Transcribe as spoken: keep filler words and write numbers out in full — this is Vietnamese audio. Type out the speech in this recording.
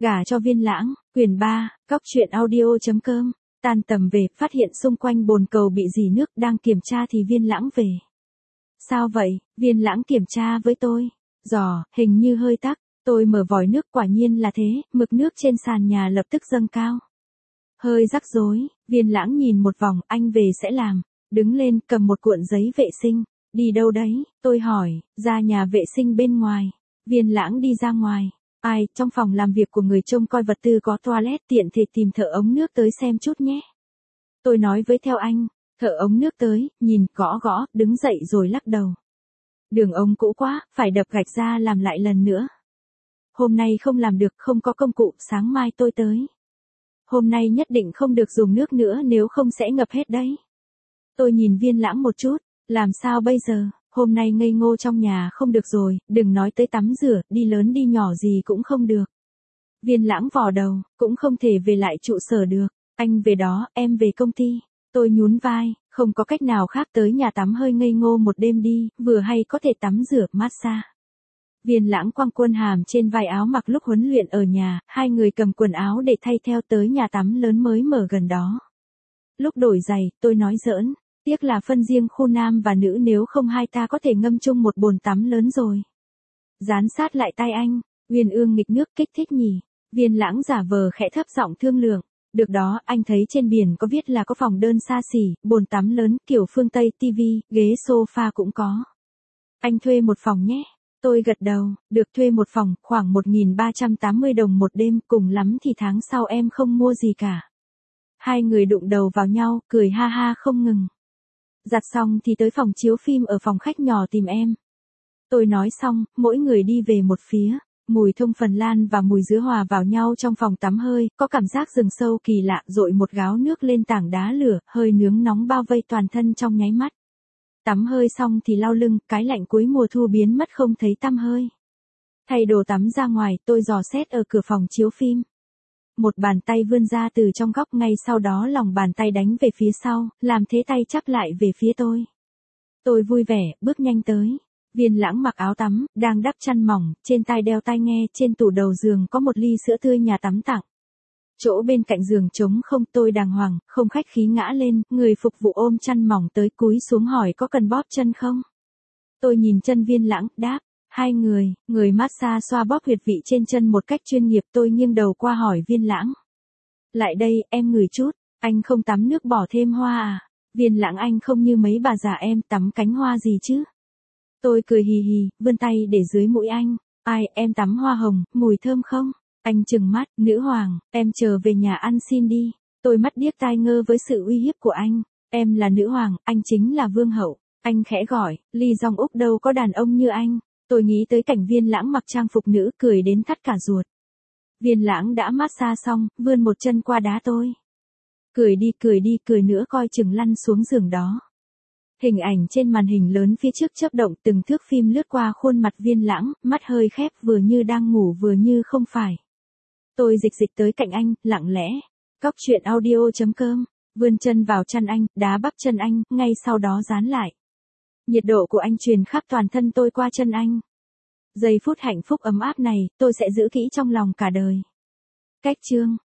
Gả cho Viên Lãng, quyển ba, cóc truyện audio.com. Tan tầm về, phát hiện xung quanh bồn cầu bị rỉ nước, đang kiểm tra thì Viên Lãng về. Sao vậy? Viên Lãng kiểm tra với tôi. Giò, hình như hơi tắc. Tôi mở vòi nước, quả nhiên là thế, mực nước trên sàn nhà lập tức dâng cao. Hơi rắc rối, Viên Lãng nhìn một vòng, anh về sẽ làm. Đứng lên, cầm một cuộn giấy vệ sinh. Đi đâu đấy? Tôi hỏi. Ra nhà vệ sinh bên ngoài. Viên Lãng đi ra ngoài. Ai, trong phòng làm việc của người trông coi vật tư có toilet, tiện thể tìm thợ ống nước tới xem chút nhé. Tôi nói với theo anh. Thợ ống nước tới, nhìn, gõ gõ, đứng dậy rồi lắc đầu. Đường ống cũ quá, phải đập gạch ra làm lại lần nữa. Hôm nay không làm được, không có công cụ, sáng mai tôi tới. Hôm nay nhất định không được dùng nước nữa, nếu không sẽ ngập hết đấy. Tôi nhìn Viên Lãng một chút, làm sao bây giờ? Hôm nay ngây ngô trong nhà không được rồi, đừng nói tới tắm rửa, đi lớn đi nhỏ gì cũng không được. Viên Lãng vò đầu, cũng không thể về lại trụ sở được. Anh về đó, em về công ty. Tôi nhún vai, không có cách nào khác, tới nhà tắm hơi ngây ngô một đêm đi, vừa hay có thể tắm rửa, massage. Viên Lãng quăng quân hàm trên vai áo mặc lúc huấn luyện ở nhà, hai người cầm quần áo để thay theo tới nhà tắm lớn mới mở gần đó. Lúc đổi giày, tôi nói giỡn. Tiếc là phân riêng khu nam và nữ, nếu không hai ta có thể ngâm chung một bồn tắm lớn rồi. Dán sát lại tai anh, Uyên ương nghịch nước, kích thích nhỉ. Viên Lãng giả vờ khẽ thấp giọng thương lượng. Được đó, anh thấy trên biển có viết là có phòng đơn xa xỉ, bồn tắm lớn, kiểu phương Tây, tivi, ghế sofa cũng có. Anh thuê một phòng nhé. Tôi gật đầu, được, thuê một phòng, khoảng một nghìn ba trăm tám mươi đồng một đêm, cùng lắm thì tháng sau em không mua gì cả. Hai người đụng đầu vào nhau, cười ha ha không ngừng. Giặt xong thì tới phòng chiếu phim ở phòng khách nhỏ tìm em. Tôi nói xong, mỗi người đi về một phía. Mùi thông Phần Lan và mùi dứa hòa vào nhau trong phòng tắm hơi, có cảm giác rừng sâu kỳ lạ, dội một gáo nước lên tảng đá lửa, hơi nướng nóng bao vây toàn thân trong nháy mắt. Tắm hơi xong thì lau lưng, cái lạnh cuối mùa thu biến mất không thấy tăm hơi. Thay đồ tắm ra ngoài, tôi dò xét ở cửa phòng chiếu phim. Một bàn tay vươn ra từ trong góc, ngay sau đó lòng bàn tay đánh về phía sau, làm thế tay chắp lại về phía tôi. Tôi vui vẻ, bước nhanh tới. Viên Lãng mặc áo tắm, đang đắp chăn mỏng, trên tai đeo tai nghe, trên tủ đầu giường có một ly sữa tươi nhà tắm tặng. Chỗ bên cạnh giường trống không, tôi đàng hoàng, không khách khí ngã lên, người phục vụ ôm chăn mỏng tới, cúi xuống hỏi có cần bóp chân không? Tôi nhìn chân Viên Lãng, đáp. Hai người, người massage xoa bóp huyệt vị trên chân một cách chuyên nghiệp, tôi nghiêng đầu qua hỏi Viên Lãng. Lại đây, em ngửi chút, anh không tắm nước bỏ thêm hoa à? Viên Lãng, anh không như mấy bà già em tắm cánh hoa gì chứ? Tôi cười hì hì, vươn tay để dưới mũi anh. Ai, em tắm hoa hồng, mùi thơm không? Anh trừng mắt, nữ hoàng, em chờ về nhà ăn xin đi. Tôi mắt điếc tai ngơ với sự uy hiếp của anh. Em là nữ hoàng, anh chính là vương hậu. Anh khẽ gọi, Ly Jong Úc đâu có đàn ông như anh. Tôi nghĩ tới cảnh Viên Lãng mặc trang phục nữ, cười đến thắt cả ruột. Viên Lãng đã massage xong, vươn một chân qua đá tôi. Cười đi, cười đi, cười nữa coi chừng lăn xuống giường đó. Hình ảnh trên màn hình lớn phía trước chớp động, từng thước phim lướt qua khuôn mặt Viên Lãng, mắt hơi khép, vừa như đang ngủ vừa như không phải. Tôi dịch dịch tới cạnh anh, lặng lẽ. Cóc truyện audio.com, vươn chân vào chăn anh, đá bắp chân anh, ngay sau đó dán lại. Nhiệt độ của anh truyền khắp toàn thân tôi qua chân anh. Giây phút hạnh phúc ấm áp này, tôi sẽ giữ kỹ trong lòng cả đời. Cách chương.